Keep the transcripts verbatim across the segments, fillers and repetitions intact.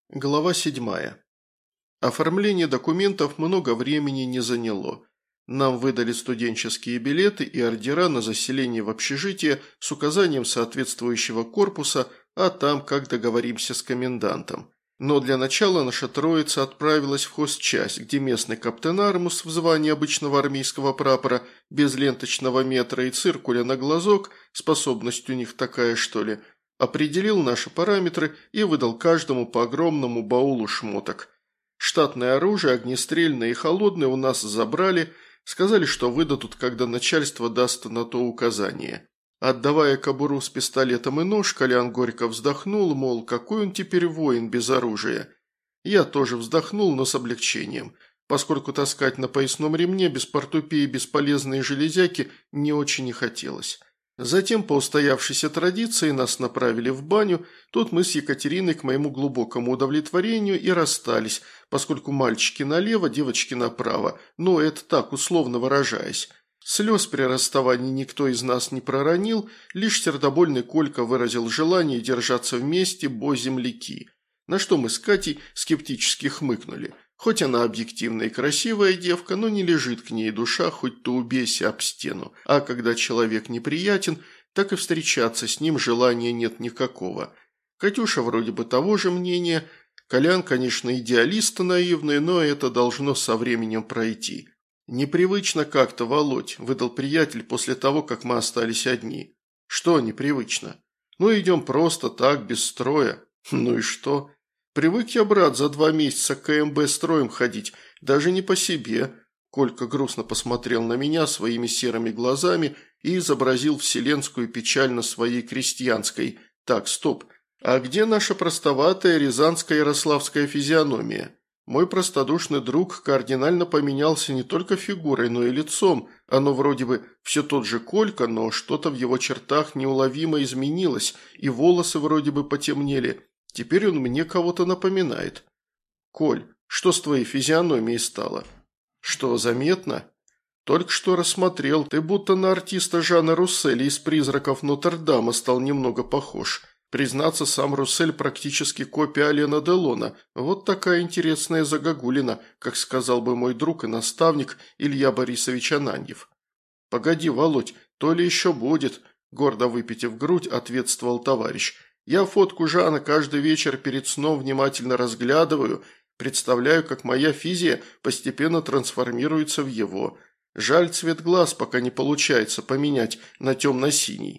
Глава седьмая. Оформление документов много времени не заняло. Нам выдали студенческие билеты и ордера на заселение в общежитие с указанием соответствующего корпуса, а там как договоримся с комендантом. Но для начала наша троица отправилась в хозчасть, где местный каптен Армус в звании обычного армейского прапора, без ленточного метра и циркуля на глазок, способность у них такая что ли, определил наши параметры и выдал каждому по огромному баулу шмоток. Штатное оружие, огнестрельное и холодное у нас забрали, сказали, что выдадут, когда начальство даст на то указание. Отдавая кобуру с пистолетом и нож, Колян горько вздохнул, мол, какой он теперь воин без оружия. Я тоже вздохнул, но с облегчением, поскольку таскать на поясном ремне без портупеи бесполезные железяки не очень и хотелось. Затем, по устоявшейся традиции, нас направили в баню. Тут мы с Екатериной к моему глубокому удовлетворению и расстались, поскольку мальчики налево, девочки направо, но это так, условно выражаясь. Слез при расставании никто из нас не проронил, лишь сердобольный Колька выразил желание держаться вместе, бо земляки. На что мы с Катей скептически хмыкнули. Хоть она объективная и красивая девка, но не лежит к ней душа, хоть то убейся об стену. А когда человек неприятен, так и встречаться с ним желания нет никакого. Катюша вроде бы того же мнения. Колян, конечно, идеалист наивный, но это должно со временем пройти. «Непривычно как-то, Володь», – выдал приятель после того, как мы остались одни. «Что непривычно? Ну, идем просто так, без строя. Ну и что? Привык я, брат, за два месяца к КМБ строем ходить, даже не по себе». Колька грустно посмотрел на меня своими серыми глазами и изобразил вселенскую печаль на своей крестьянской. «Так, стоп. А где наша простоватая рязанская ярославская физиономия?» Мой простодушный друг кардинально поменялся не только фигурой, но и лицом. Оно вроде бы все тот же Колька, но что-то в его чертах неуловимо изменилось, и волосы вроде бы потемнели. Теперь он мне кого-то напоминает. «Коль, что с твоей физиономией стало?» «Что, заметно?» «Только что рассмотрел. Ты будто на артиста Жана Русселя из «Призраков Нотр-Дама» стал немного похож. Признаться, сам Руссель практически копия Алена Делона. Вот такая интересная загогулина, как сказал бы мой друг и наставник Илья Борисович Ананьев». «Погоди, Володь, то ли еще будет», – гордо выпитив грудь, ответствовал товарищ. «Я фотку Жана каждый вечер перед сном внимательно разглядываю, представляю, как моя физия постепенно трансформируется в его. Жаль, цвет глаз пока не получается поменять на темно-синий».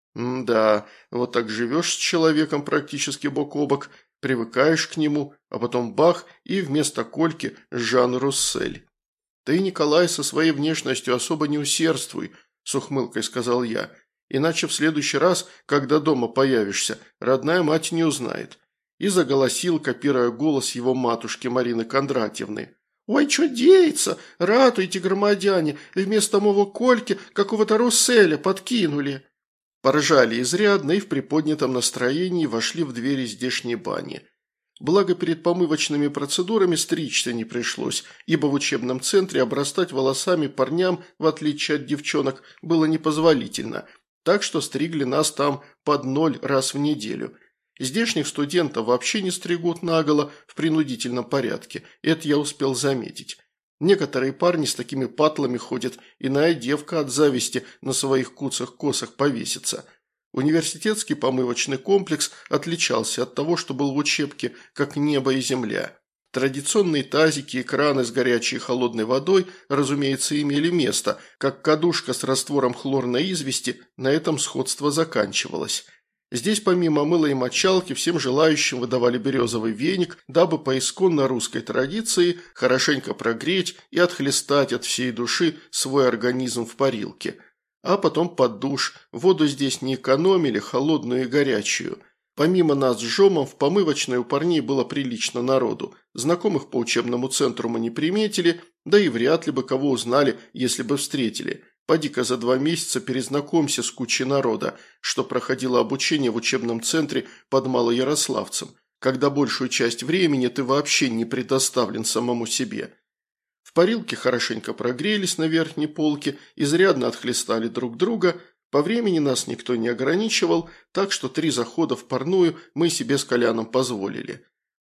«Да, вот так живешь с человеком практически бок о бок, привыкаешь к нему, а потом бах, и вместо Кольки Жан Руссель». «Ты, Николай, со своей внешностью особо не усердствуй», – с ухмылкой сказал я, «иначе в следующий раз, когда дома появишься, родная мать не узнает». И заголосил, копируя голос его матушки Марины Кондратьевны. «Ой, что деется? Ратуйте, громадяне, вместо моего Кольки какого-то Русселя подкинули». Поржали изрядно и в приподнятом настроении вошли в двери здешней бани. Благо перед помывочными процедурами стричься не пришлось, ибо в учебном центре обрастать волосами парням, в отличие от девчонок, было непозволительно, так что стригли нас там под ноль раз в неделю. Здешних студентов вообще не стригут наголо в принудительном порядке, это я успел заметить. Некоторые парни с такими патлами ходят, иная девка от зависти на своих куцах-косах повесится. Университетский помывочный комплекс отличался от того, что был в учебке, как небо и земля. Традиционные тазики и краны с горячей и холодной водой, разумеется, имели место, как кадушка с раствором хлорной извести, на этом сходство заканчивалось. Здесь помимо мыла и мочалки всем желающим выдавали березовый веник, дабы по исконно русской традиции хорошенько прогреть и отхлестать от всей души свой организм в парилке. А потом под душ. Воду здесь не экономили, холодную и горячую. Помимо нас с Жомом в помывочной у парней было прилично народу. Знакомых по учебному центру мы не приметили, да и вряд ли бы кого узнали, если бы встретили. Поди-ка за два месяца перезнакомься с кучей народа, что проходило обучение в учебном центре под Малоярославцем, когда большую часть времени ты вообще не предоставлен самому себе. В парилке хорошенько прогрелись на верхней полке, изрядно отхлестали друг друга. По времени нас никто не ограничивал, так что три захода в парную мы себе с Коляном позволили.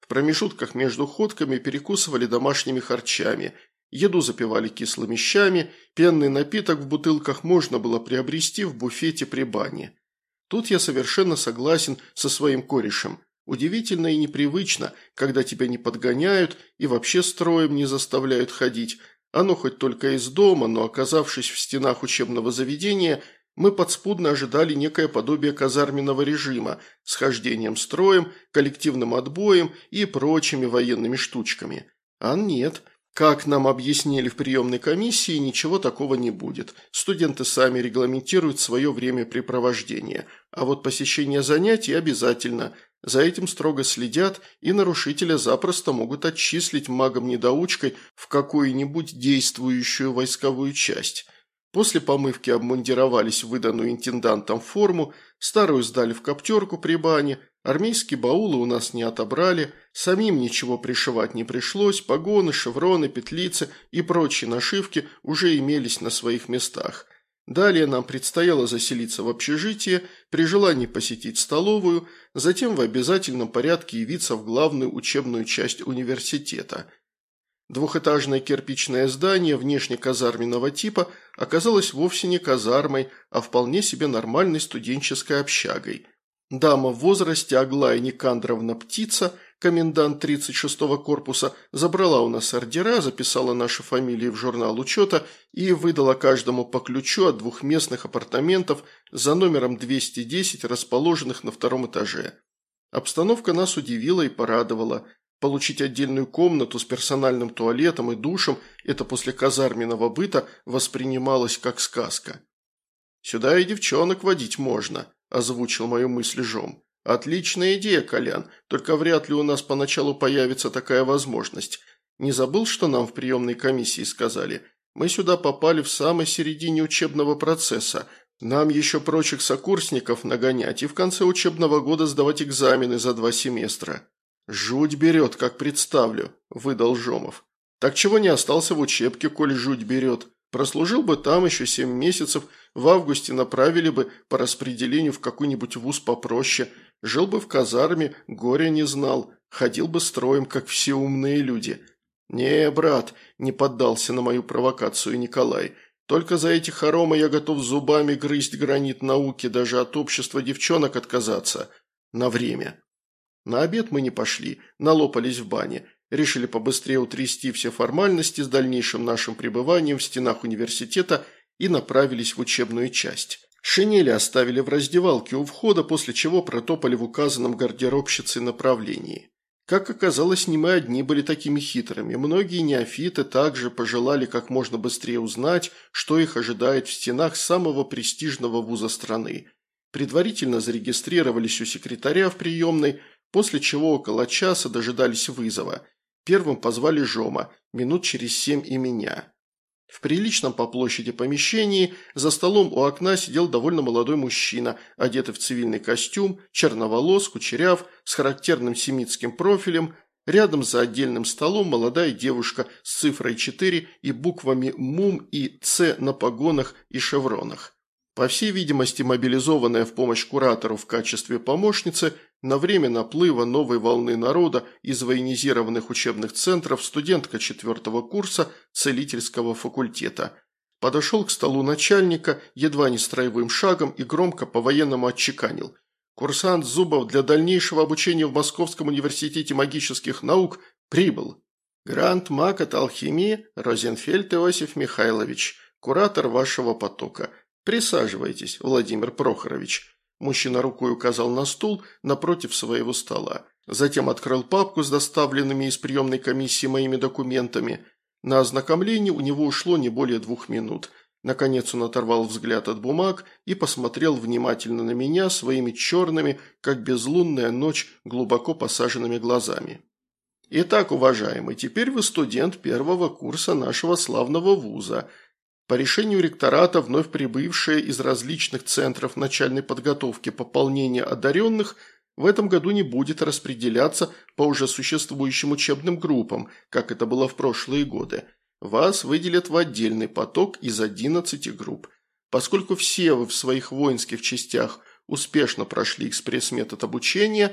В промежутках между ходками перекусывали домашними харчами, еду запивали кислыми щами, пенный напиток в бутылках можно было приобрести в буфете при бане. Тут я совершенно согласен со своим корешем. Удивительно и непривычно, когда тебя не подгоняют и вообще строем не заставляют ходить. Оно хоть только из дома, но оказавшись в стенах учебного заведения, мы подспудно ожидали некое подобие казарменного режима с хождением строем, коллективным отбоем и прочими военными штучками. А нет. Как нам объяснили в приемной комиссии, ничего такого не будет. Студенты сами регламентируют свое времяпрепровождение. А вот посещение занятий обязательно. За этим строго следят, и нарушителя запросто могут отчислить магом-недоучкой в какую-нибудь действующую войсковую часть. После помывки обмундировались в выданную интендантом форму, старую сдали в коптерку при бане, армейские баулы у нас не отобрали, самим ничего пришивать не пришлось, погоны, шевроны, петлицы и прочие нашивки уже имелись на своих местах. Далее нам предстояло заселиться в общежитие, при желании посетить столовую, затем в обязательном порядке явиться в главную учебную часть университета. Двухэтажное кирпичное здание внешне казарменного типа оказалось вовсе не казармой, а вполне себе нормальной студенческой общагой. Дама в возрасте Аглая Никандровна Птица, комендант тридцать шестого корпуса, забрала у нас ордера, записала наши фамилии в журнал учета и выдала каждому по ключу от двухместных апартаментов за номером двести десять, расположенных на втором этаже. Обстановка нас удивила и порадовала. Получить отдельную комнату с персональным туалетом и душем – это после казарменного быта воспринималось как сказка. «Сюда и девчонок водить можно», – озвучил мою мысль Жом. «Отличная идея, Колян, только вряд ли у нас поначалу появится такая возможность. Не забыл, что нам в приемной комиссии сказали? Мы сюда попали в самой середине учебного процесса. Нам еще прочих сокурсников нагонять и в конце учебного года сдавать экзамены за два семестра». «Жуть берет, как представлю», – выдал Жомов. «Так чего не остался в учебке, коли жуть берет? Прослужил бы там еще семь месяцев, в августе направили бы по распределению в какой-нибудь вуз попроще, жил бы в казарме, горя не знал, ходил бы строем, как все умные люди». «Не, брат», – не поддался на мою провокацию Николай, – «только за эти хоромы я готов зубами грызть гранит науки, даже от общества девчонок отказаться. На время». На обед мы не пошли, налопались в бане. Решили побыстрее утрясти все формальности с дальнейшим нашим пребыванием в стенах университета и направились в учебную часть. Шинели оставили в раздевалке у входа, после чего протопали в указанном гардеробщицей направлении. Как оказалось, не мы одни были такими хитрыми. Многие неофиты также пожелали как можно быстрее узнать, что их ожидает в стенах самого престижного вуза страны. Предварительно зарегистрировались у секретаря в приемной, после чего около часа дожидались вызова. Первым позвали Жома, минут через семь и меня. В приличном по площади помещении за столом у окна сидел довольно молодой мужчина, одетый в цивильный костюм, черноволос, кучеряв, с характерным семитским профилем. Рядом за отдельным столом молодая девушка с цифрой четыре и буквами МУМ и Ц на погонах и шевронах. По всей видимости, мобилизованная в помощь куратору в качестве помощницы, на время наплыва новой волны народа из военизированных учебных центров студентка четвертого курса целительского факультета. Подошел к столу начальника, едва не строевым шагом, и громко по-военному отчеканил. «Курсант Зубов для дальнейшего обучения в Московском университете магических наук прибыл. Гранд-маг от алхимии Розенфельд Иосиф Михайлович, куратор вашего потока. Присаживайтесь, Владимир Прохорович». Мужчина рукой указал на стул напротив своего стола. Затем открыл папку с доставленными из приемной комиссии моими документами. На ознакомление у него ушло не более двух минут. Наконец он оторвал взгляд от бумаг и посмотрел внимательно на меня своими черными, как безлунная ночь, глубоко посаженными глазами. «Итак, уважаемый, теперь вы студент первого курса нашего славного вуза. По решению ректората вновь прибывшие из различных центров начальной подготовки пополнение одаренных в этом году не будет распределяться по уже существующим учебным группам, как это было в прошлые годы. Вас выделят в отдельный поток из одиннадцати групп. Поскольку все вы в своих воинских частях успешно прошли экспресс-метод обучения,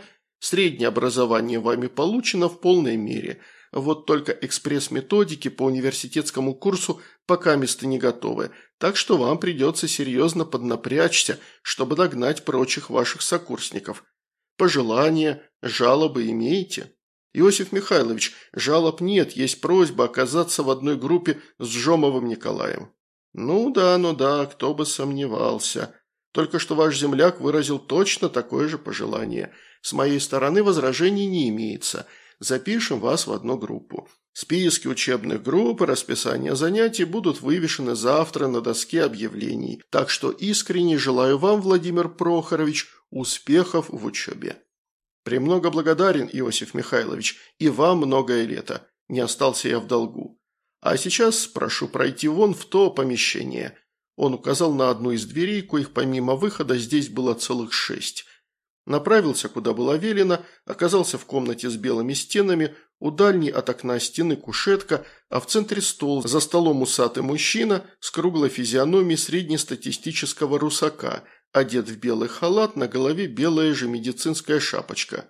Среднее образование вами получено в полной мере. Вот только экспресс-методики по университетскому курсу пока места не готовы, так что вам придется серьезно поднапрячься, чтобы догнать прочих ваших сокурсников. Пожелания, жалобы имеете? Иосиф Михайлович, жалоб нет, есть просьба оказаться в одной группе с Жомовым Николаем. Ну да, ну да, кто бы сомневался. Только что ваш земляк выразил точно такое же пожелание. С моей стороны возражений не имеется. Запишем вас в одну группу. Списки учебных групп и расписание занятий будут вывешены завтра на доске объявлений. Так что искренне желаю вам, Владимир Прохорович, успехов в учебе. Премного благодарен, Иосиф Михайлович, и вам многое лето. Не остался я в долгу. А сейчас прошу пройти вон в то помещение. Он указал на одну из дверей, коих помимо выхода здесь было целых шесть. Направился, куда было велено, оказался в комнате с белыми стенами, у дальней от окна стены кушетка, а в центре стол, за столом усатый мужчина с круглой физиономией среднестатистического русака, одет в белый халат, на голове белая же медицинская шапочка.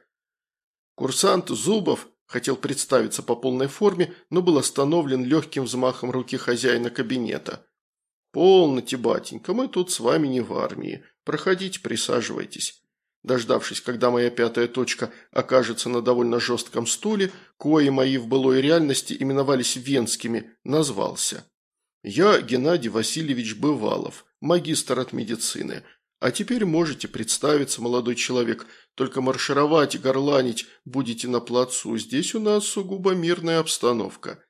Курсант Зубов хотел представиться по полной форме, но был остановлен легким взмахом руки хозяина кабинета. «Полноте, батенька, мы тут с вами не в армии. Проходите, присаживайтесь». Дождавшись, когда моя пятая точка окажется на довольно жестком стуле, кои мои в былой реальности именовались венскими, назвался. «Я Геннадий Васильевич Бывалов, магистр от медицины. А теперь можете представиться, молодой человек, только маршировать и горланить будете на плацу. Здесь у нас сугубо мирная обстановка.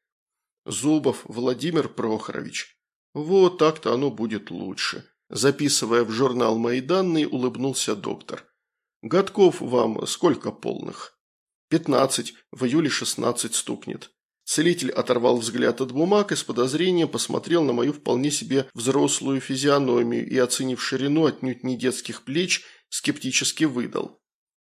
Зубов Владимир Прохорович. Вот так-то оно будет лучше». Записывая в журнал мои данные, улыбнулся доктор. «Годков вам сколько полных?» «Пятнадцать, в июле шестнадцать стукнет». Целитель оторвал взгляд от бумаг и с подозрением посмотрел на мою вполне себе взрослую физиономию и, оценив ширину отнюдь не детских плеч, скептически выдал.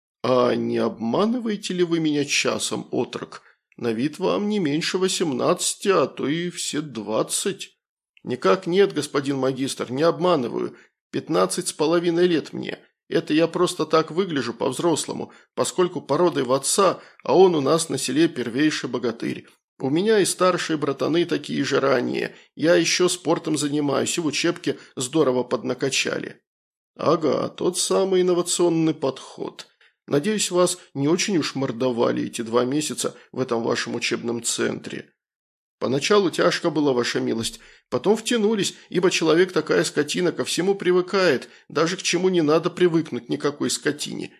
«А не обманываете ли вы меня часом, отрок? На вид вам не меньше восемнадцати, а то и все двадцать». «Никак нет, господин магистр, не обманываю. Пятнадцать с половиной лет мне. Это я просто так выгляжу по-взрослому, поскольку породой в отца, а он у нас на селе первейший богатырь. У меня и старшие братаны такие же ранее. Я еще спортом занимаюсь и в учебке здорово поднакачали». «Ага, тот самый инновационный подход. Надеюсь, вас не очень уж мордовали эти два месяца в этом вашем учебном центре». «Поначалу тяжко было, ваша милость, потом втянулись, ибо человек такая скотина, ко всему привыкает, даже к чему не надо привыкнуть никакой скотине».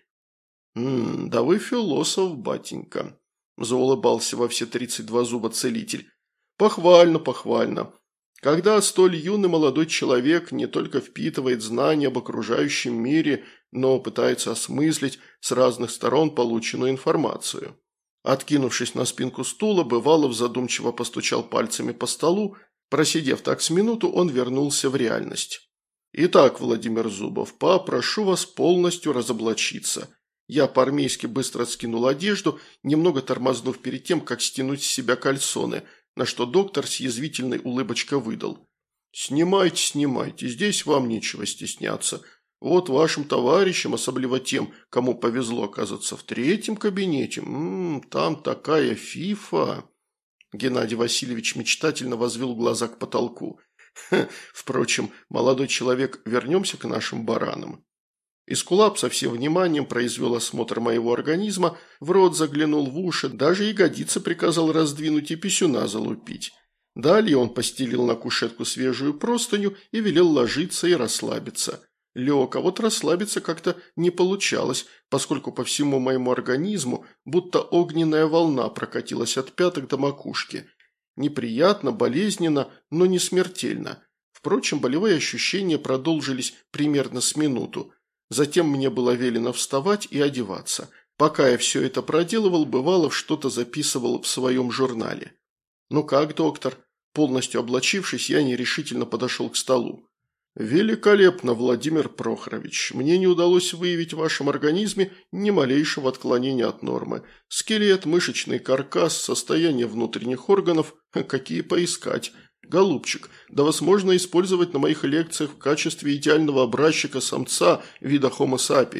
«М-м, да вы философ, батенька», – заулыбался во все тридцать два зуба целитель. «Похвально, похвально. Когда столь юный молодой человек не только впитывает знания об окружающем мире, но пытается осмыслить с разных сторон полученную информацию». Откинувшись на спинку стула, Бывалов задумчиво постучал пальцами по столу. Просидев так с минуту, он вернулся в реальность. «Итак, Владимир Зубов, попрошу вас полностью разоблачиться». Я по-армейски быстро скинул одежду, немного тормознув перед тем, как стянуть с себя кальсоны, на что доктор с язвительной улыбочкой выдал. «Снимайте, снимайте, здесь вам нечего стесняться. Вот вашим товарищам, особливо тем, кому повезло оказаться в третьем кабинете, м-м, там такая фифа». Геннадий Васильевич мечтательно возвел глаза к потолку. Ха, впрочем, молодой человек, вернемся к нашим баранам. Эскулап со всем вниманием произвел осмотр моего организма, в рот заглянул в уши, даже ягодицы приказал раздвинуть и писюна залупить. Далее он постелил на кушетку свежую простыню и велел ложиться и расслабиться. Лег, а вот расслабиться как-то не получалось, поскольку по всему моему организму будто огненная волна прокатилась от пяток до макушки. Неприятно, болезненно, но не смертельно. Впрочем, болевые ощущения продолжились примерно с минуту. Затем мне было велено вставать и одеваться. Пока я все это проделывал, Бывалов что-то записывал в своем журнале. «Ну как, доктор?» Полностью облачившись, я нерешительно подошел к столу. «Великолепно, Владимир Прохорович. Мне не удалось выявить в вашем организме ни малейшего отклонения от нормы. Скелет, мышечный каркас, состояние внутренних органов – какие поискать. Голубчик, да вас можно использовать на моих лекциях в качестве идеального образчика самца вида Homo sapiens.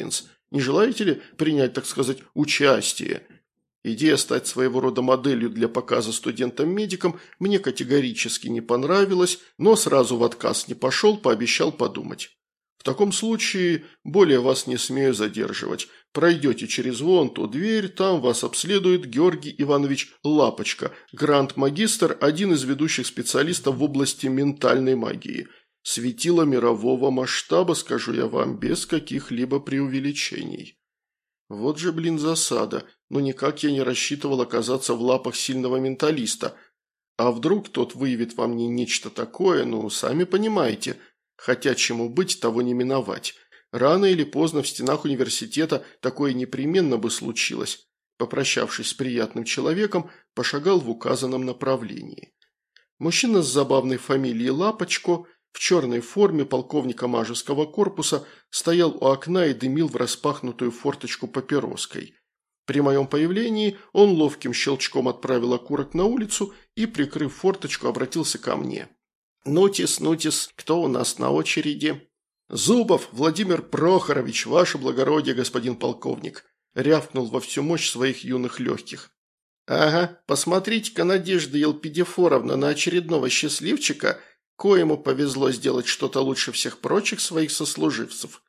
Не желаете ли принять, так сказать, участие? Идея стать своего рода моделью для показа студентам-медикам мне категорически не понравилась, но сразу в отказ не пошел, пообещал подумать. В таком случае более вас не смею задерживать. Пройдете через вон ту дверь, там вас обследует Георгий Иванович Лапочка, гранд-магистр, один из ведущих специалистов в области ментальной магии. Светило мирового масштаба, скажу я вам, без каких-либо преувеличений. Вот же, блин, засада. Но никак я не рассчитывал оказаться в лапах сильного менталиста. А вдруг тот выявит во мне нечто такое, ну, сами понимаете. Хотя чему быть, того не миновать. Рано или поздно в стенах университета такое непременно бы случилось. Попрощавшись с приятным человеком, пошагал в указанном направлении. Мужчина с забавной фамилией Лапочко в черной форме полковника Мажеского корпуса стоял у окна и дымил в распахнутую форточку папироской. При моем появлении он ловким щелчком отправил окурок на улицу и, прикрыв форточку, обратился ко мне. «Нутис, Нутис, кто у нас на очереди?» «Зубов Владимир Прохорович, ваше благородие, господин полковник», рявкнул во всю мощь своих юных легких. «Ага, посмотрите-ка, Надежда Елпидифоровна, на очередного счастливчика, коему повезло сделать что-то лучше всех прочих своих сослуживцев.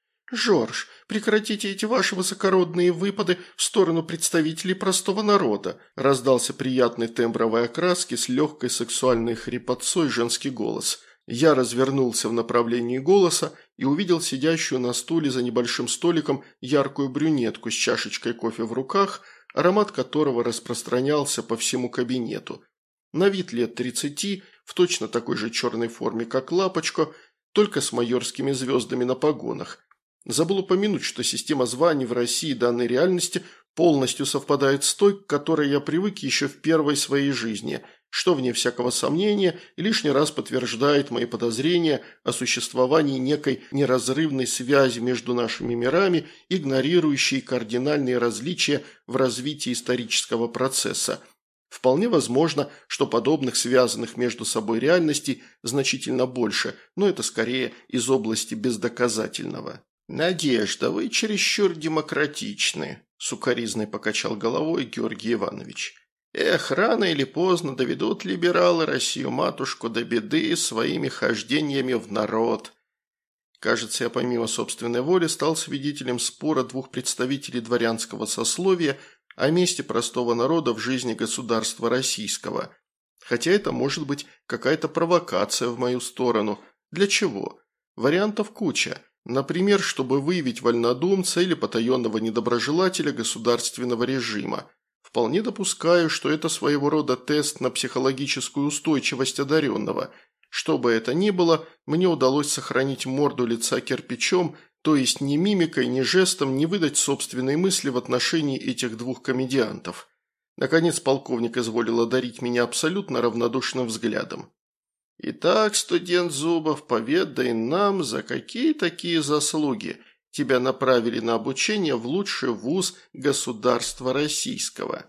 Жорж, прекратите эти ваши высокородные выпады в сторону представителей простого народа», раздался приятный тембровой окраски с легкой сексуальной хрипотцой женский голос. Я развернулся в направлении голоса и увидел сидящую на стуле за небольшим столиком яркую брюнетку с чашечкой кофе в руках, аромат которого распространялся по всему кабинету. На вид лет тридцати, в точно такой же черной форме, как Лапочка, только с майорскими звездами на погонах. Забыл упомянуть, что система званий в России данной реальности полностью совпадает с той, к которой я привык еще в первой своей жизни, что, вне всякого сомнения, лишний раз подтверждает мои подозрения о существовании некой неразрывной связи между нашими мирами, игнорирующей кардинальные различия в развитии исторического процесса. Вполне возможно, что подобных связанных между собой реальностей значительно больше, но это скорее из области бездоказательного. «Надежда, вы чересчур демократичны», – сукоризной покачал головой Георгий Иванович. «Эх, рано или поздно доведут либералы Россию-матушку до беды своими хождениями в народ». Кажется, я помимо собственной воли стал свидетелем спора двух представителей дворянского сословия о месте простого народа в жизни государства российского. Хотя это может быть какая-то провокация в мою сторону. Для чего? Вариантов куча. Например, чтобы выявить вольнодумца или потаенного недоброжелателя государственного режима. Вполне допускаю, что это своего рода тест на психологическую устойчивость одаренного. Что бы это ни было, мне удалось сохранить морду лица кирпичом, то есть ни мимикой, ни жестом не выдать собственные мысли в отношении этих двух комедиантов. Наконец полковник изволил одарить меня абсолютно равнодушным взглядом. «Итак, студент Зубов, поведай нам, за какие такие заслуги тебя направили на обучение в лучший вуз государства российского?»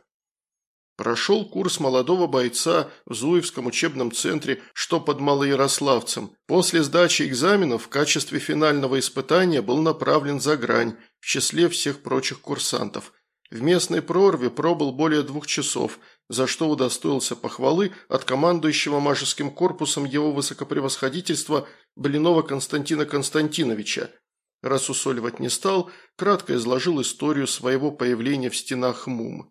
Прошел курс молодого бойца в Зуевском учебном центре, что под Малоярославцем. После сдачи экзаменов в качестве финального испытания был направлен за грань, в числе всех прочих курсантов. В местной прорве пробыл более двух часов, за что удостоился похвалы от командующего Мажеским корпусом его высокопревосходительства Блинова Константина Константиновича. Рассусоливать не стал, кратко изложил историю своего появления в стенах МУМ.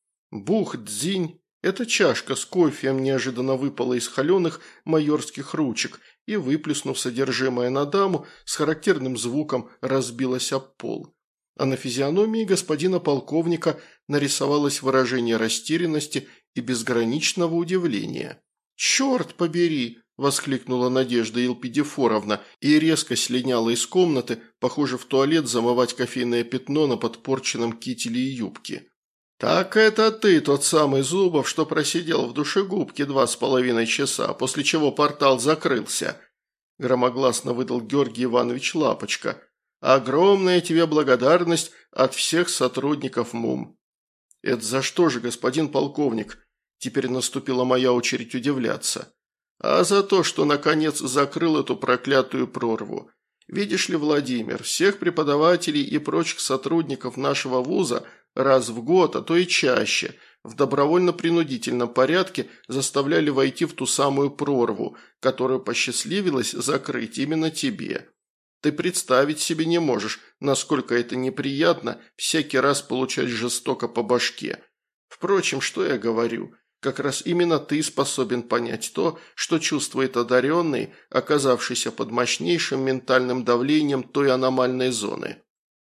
Бух-дзинь. Эта чашка с кофеем неожиданно выпала из холеных майорских ручек и, выплеснув содержимое на даму, с характерным звуком разбилась об пол. А на физиономии господина полковника нарисовалось выражение растерянности и безграничного удивления. «Черт побери!» – воскликнула Надежда Елпидифоровна и резко слиняла из комнаты, похоже, в туалет замывать кофейное пятно на подпорченном кителе и юбке. «Так это ты, тот самый Зубов, что просидел в душегубке два с половиной часа, после чего портал закрылся», – громогласно выдал Георгий Иванович Лапочка. «Огромная тебе благодарность от всех сотрудников МУМ». «Это за что же, господин полковник?» Теперь наступила моя очередь удивляться. «А за то, что наконец закрыл эту проклятую прорву. Видишь ли, Владимир, всех преподавателей и прочих сотрудников нашего вуза раз в год, а то и чаще, в добровольно-принудительном порядке заставляли войти в ту самую прорву, которую посчастливилось закрыть именно тебе. Ты представить себе не можешь, насколько это неприятно всякий раз получать жестоко по башке. Впрочем, что я говорю? Как раз именно ты способен понять то, что чувствует одаренный, оказавшийся под мощнейшим ментальным давлением той аномальной зоны.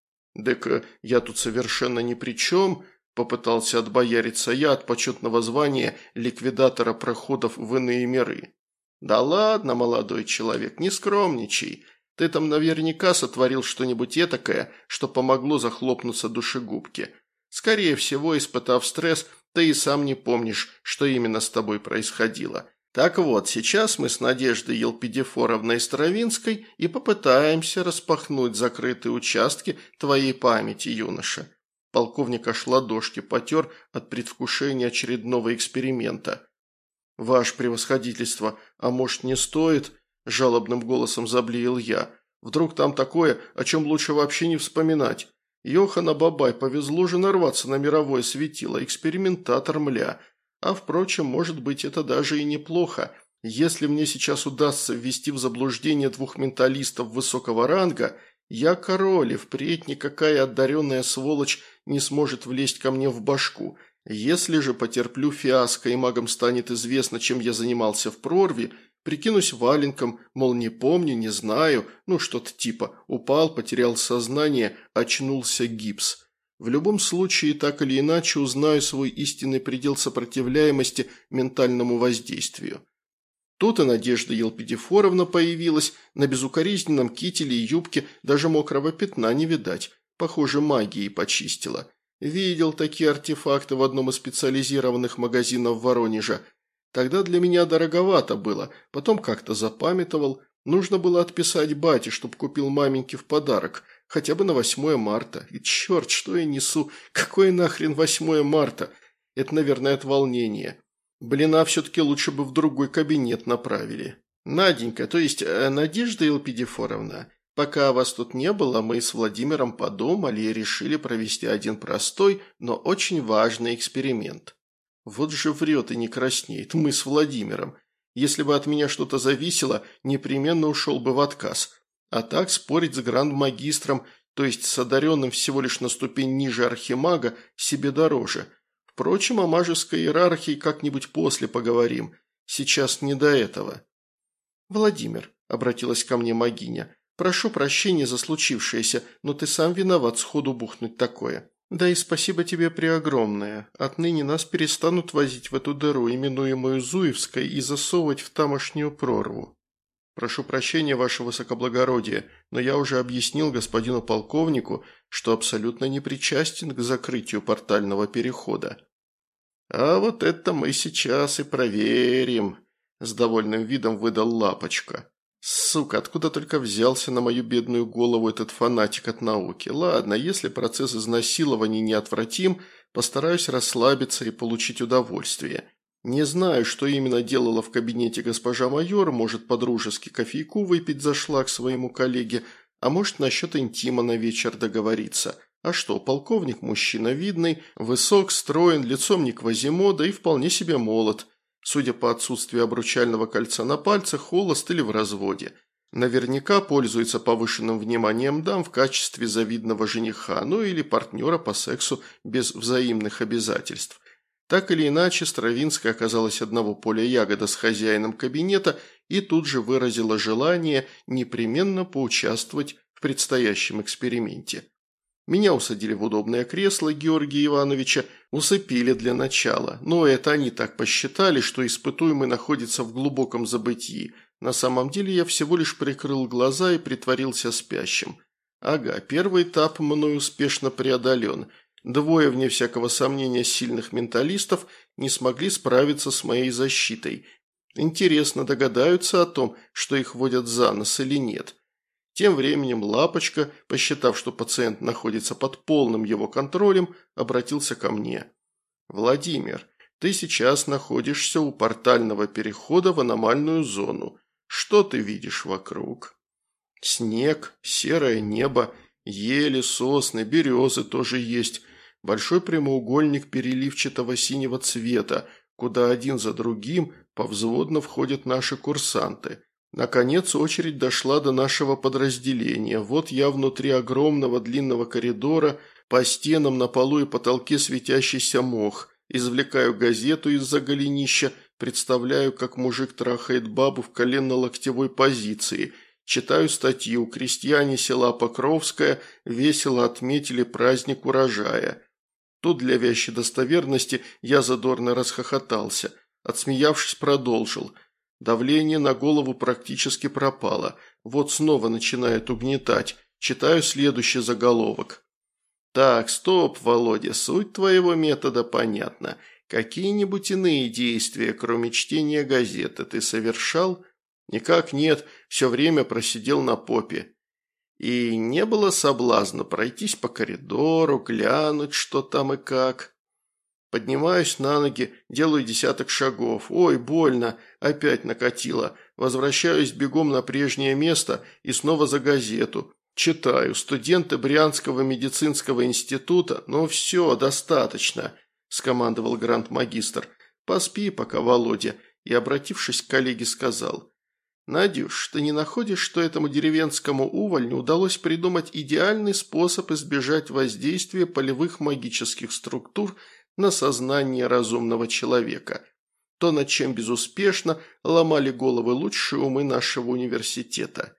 «Так я тут совершенно ни при чем», – попытался отбояриться я от почетного звания ликвидатора проходов в иные миры. «Да ладно, молодой человек, не скромничай. Ты там наверняка сотворил что-нибудь этакое, что помогло захлопнуться душегубке. Скорее всего, испытав стресс, ты и сам не помнишь, что именно с тобой происходило. Так вот, сейчас мы с Надеждой Елпидифоровной Стравинской и попытаемся распахнуть закрытые участки твоей памяти, юноша». Полковник аж ладошки потер от предвкушения очередного эксперимента. «Ваше превосходительство, а может, не стоит?» – жалобным голосом заблеял я. «Вдруг там такое, о чем лучше вообще не вспоминать? Йохана Бабай, повезло же нарваться на мировое светило, экспериментатор, мля. А впрочем, может быть, это даже и неплохо. Если мне сейчас удастся ввести в заблуждение двух менталистов высокого ранга, я король, и впредь никакая одаренная сволочь не сможет влезть ко мне в башку. Если же потерплю фиаско и магам станет известно, чем я занимался в прорве, прикинусь валенком, мол, не помню, не знаю, ну что-то типа упал, потерял сознание, очнулся гипс. В любом случае, так или иначе, узнаю свой истинный предел сопротивляемости ментальному воздействию». Тут и Надежда Елпидифоровна появилась, на безукоризненном кителе и юбке даже мокрого пятна не видать, похоже, магией почистила. Видел такие артефакты в одном из специализированных магазинов Воронежа. Тогда для меня дороговато было, потом как-то запамятовал. Нужно было отписать бате, чтоб купил маменьке в подарок, хотя бы на восьмое марта. И черт, что я несу, какое нахрен восьмое марта? Это, наверное, от волнения. Блин, а все-таки лучше бы в другой кабинет направили. Наденька, то есть э, Надежда Елпидифоровна, пока вас тут не было, мы с Владимиром подумали и решили провести один простой, но очень важный эксперимент. Вот же врет и не краснеет, мы с Владимиром. Если бы от меня что-то зависело, непременно ушел бы в отказ. А так спорить с гранд-магистром, то есть с одаренным всего лишь на ступень ниже архимага, себе дороже. Впрочем, о мажеской иерархии как-нибудь после поговорим. Сейчас не до этого. «Владимир», – обратилась ко мне магиня, – «прошу прощения за случившееся, но ты сам виноват сходу бухнуть такое. Да и спасибо тебе преогромное. Отныне нас перестанут возить в эту дыру, именуемую Зуевской, и засовывать в тамошнюю прорву. Прошу прощения, ваше высокоблагородие, но я уже объяснил господину полковнику, что абсолютно не причастен к закрытию портального перехода». «А вот это мы сейчас и проверим», – с довольным видом выдал Лапочка. «Сука, откуда только взялся на мою бедную голову этот фанатик от науки? Ладно, если процесс изнасилования неотвратим, постараюсь расслабиться и получить удовольствие. Не знаю, что именно делала в кабинете госпожа майор, может, подружески кофейку выпить зашла к своему коллеге, а может, насчет интима на вечер договориться. А что, полковник мужчина видный, высок, строен, лицом не Квазимода и вполне себе молод. Судя по отсутствию обручального кольца на пальцах, холост или в разводе. Наверняка пользуется повышенным вниманием дам в качестве завидного жениха, ну или партнера по сексу без взаимных обязательств. Так или иначе, Стравинская оказалась одного поля ягода с хозяином кабинета и тут же выразила желание непременно поучаствовать в предстоящем эксперименте. Меня усадили в удобное кресло Георгия Ивановича, усыпили для начала, но это они так посчитали, что испытуемый находится в глубоком забытии. На самом деле я всего лишь прикрыл глаза и притворился спящим. Ага, первый этап мной успешно преодолен. Двое, вне всякого сомнения, сильных менталистов не смогли справиться с моей защитой. Интересно, догадаются о том, что их водят за нос или нет. Тем временем Лапочка, посчитав, что пациент находится под полным его контролем, обратился ко мне. «Владимир, ты сейчас находишься у портального перехода в аномальную зону. Что ты видишь вокруг?» Снег, серое небо, ели, сосны, березы тоже есть. Большой прямоугольник переливчатого синего цвета, куда один за другим повзводно входят наши курсанты. Наконец очередь дошла до нашего подразделения. Вот я внутри огромного длинного коридора, по стенам, на полу и потолке светящийся мох. Извлекаю газету из-за голенища, представляю, как мужик трахает бабу в коленно-локтевой позиции. Читаю статью «Крестьяне села Покровское весело отметили праздник урожая». Тут для вящей достоверности я задорно расхохотался. Отсмеявшись, продолжил. Давление на голову практически пропало. Вот снова начинает угнетать. Читаю следующий заголовок. Так, стоп, Володя, суть твоего метода понятна. Какие-нибудь иные действия, кроме чтения газеты, ты совершал? Никак нет, все время просидел на попе. И не было соблазна пройтись по коридору, глянуть, что там и как. Поднимаюсь на ноги, делаю десяток шагов. Ой, больно, опять накатило. Возвращаюсь бегом на прежнее место и снова за газету. Читаю. Студенты Брянского медицинского института. Ну все, достаточно, скомандовал гранд-магистр. Поспи пока, Володя. И, обратившись к коллеге, сказал. «Надюш, ты не находишь, что этому деревенскому увольню удалось придумать идеальный способ избежать воздействия полевых магических структур на сознание разумного человека? То, над чем безуспешно ломали головы лучшие умы нашего университета.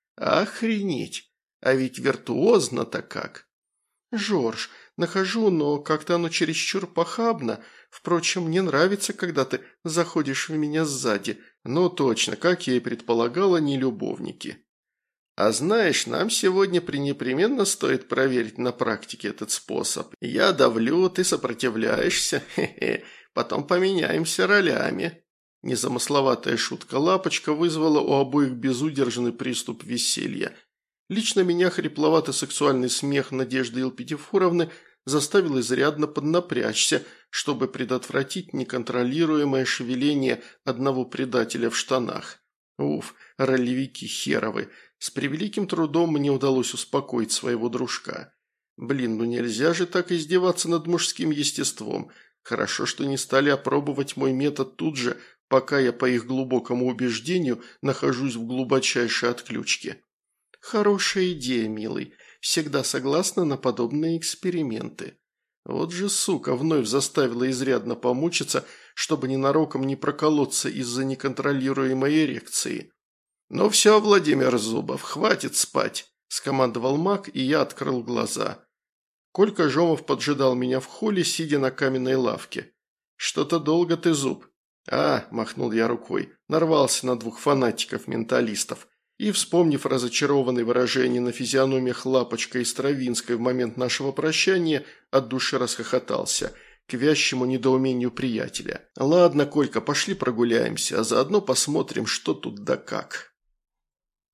Охренеть! А ведь виртуозно-то как!» «Жорж, нахожу, но как-то оно чересчур похабно. Впрочем, мне нравится, когда ты заходишь в меня сзади. Ну точно, как я и предполагала, не любовники. А знаешь, нам сегодня пренепременно стоит проверить на практике этот способ. Я давлю, ты сопротивляешься, хе-хе, потом поменяемся ролями». Незамысловатая шутка-лапочка вызвала у обоих безудержный приступ веселья. Лично меня хрипловато-сексуальный смех Надежды Елпетифоровны заставил изрядно поднапрячься, чтобы предотвратить неконтролируемое шевеление одного предателя в штанах. Уф, ролевики херовы. С превеликим трудом мне удалось успокоить своего дружка. Блин, ну нельзя же так издеваться над мужским естеством. Хорошо, что не стали опробовать мой метод тут же, пока я, по их глубокому убеждению, нахожусь в глубочайшей отключке. «Хорошая идея, милый. Всегда согласна на подобные эксперименты». Вот же сука вновь заставила изрядно помучиться, чтобы ненароком не проколоться из-за неконтролируемой эрекции. «Ну все, Владимир Зубов, хватит спать», – скомандовал маг, и я открыл глаза. Колька Жомов поджидал меня в холле, сидя на каменной лавке. «Что-то долго ты, Зуб». «А», – махнул я рукой, – нарвался на двух фанатиков-менталистов. И, вспомнив разочарованное выражение на физиономиях Лапочка и Стравинской в момент нашего прощания, от души расхохотался, к вящему недоумению приятеля. «Ладно, Колька, пошли прогуляемся, а заодно посмотрим, что тут да как».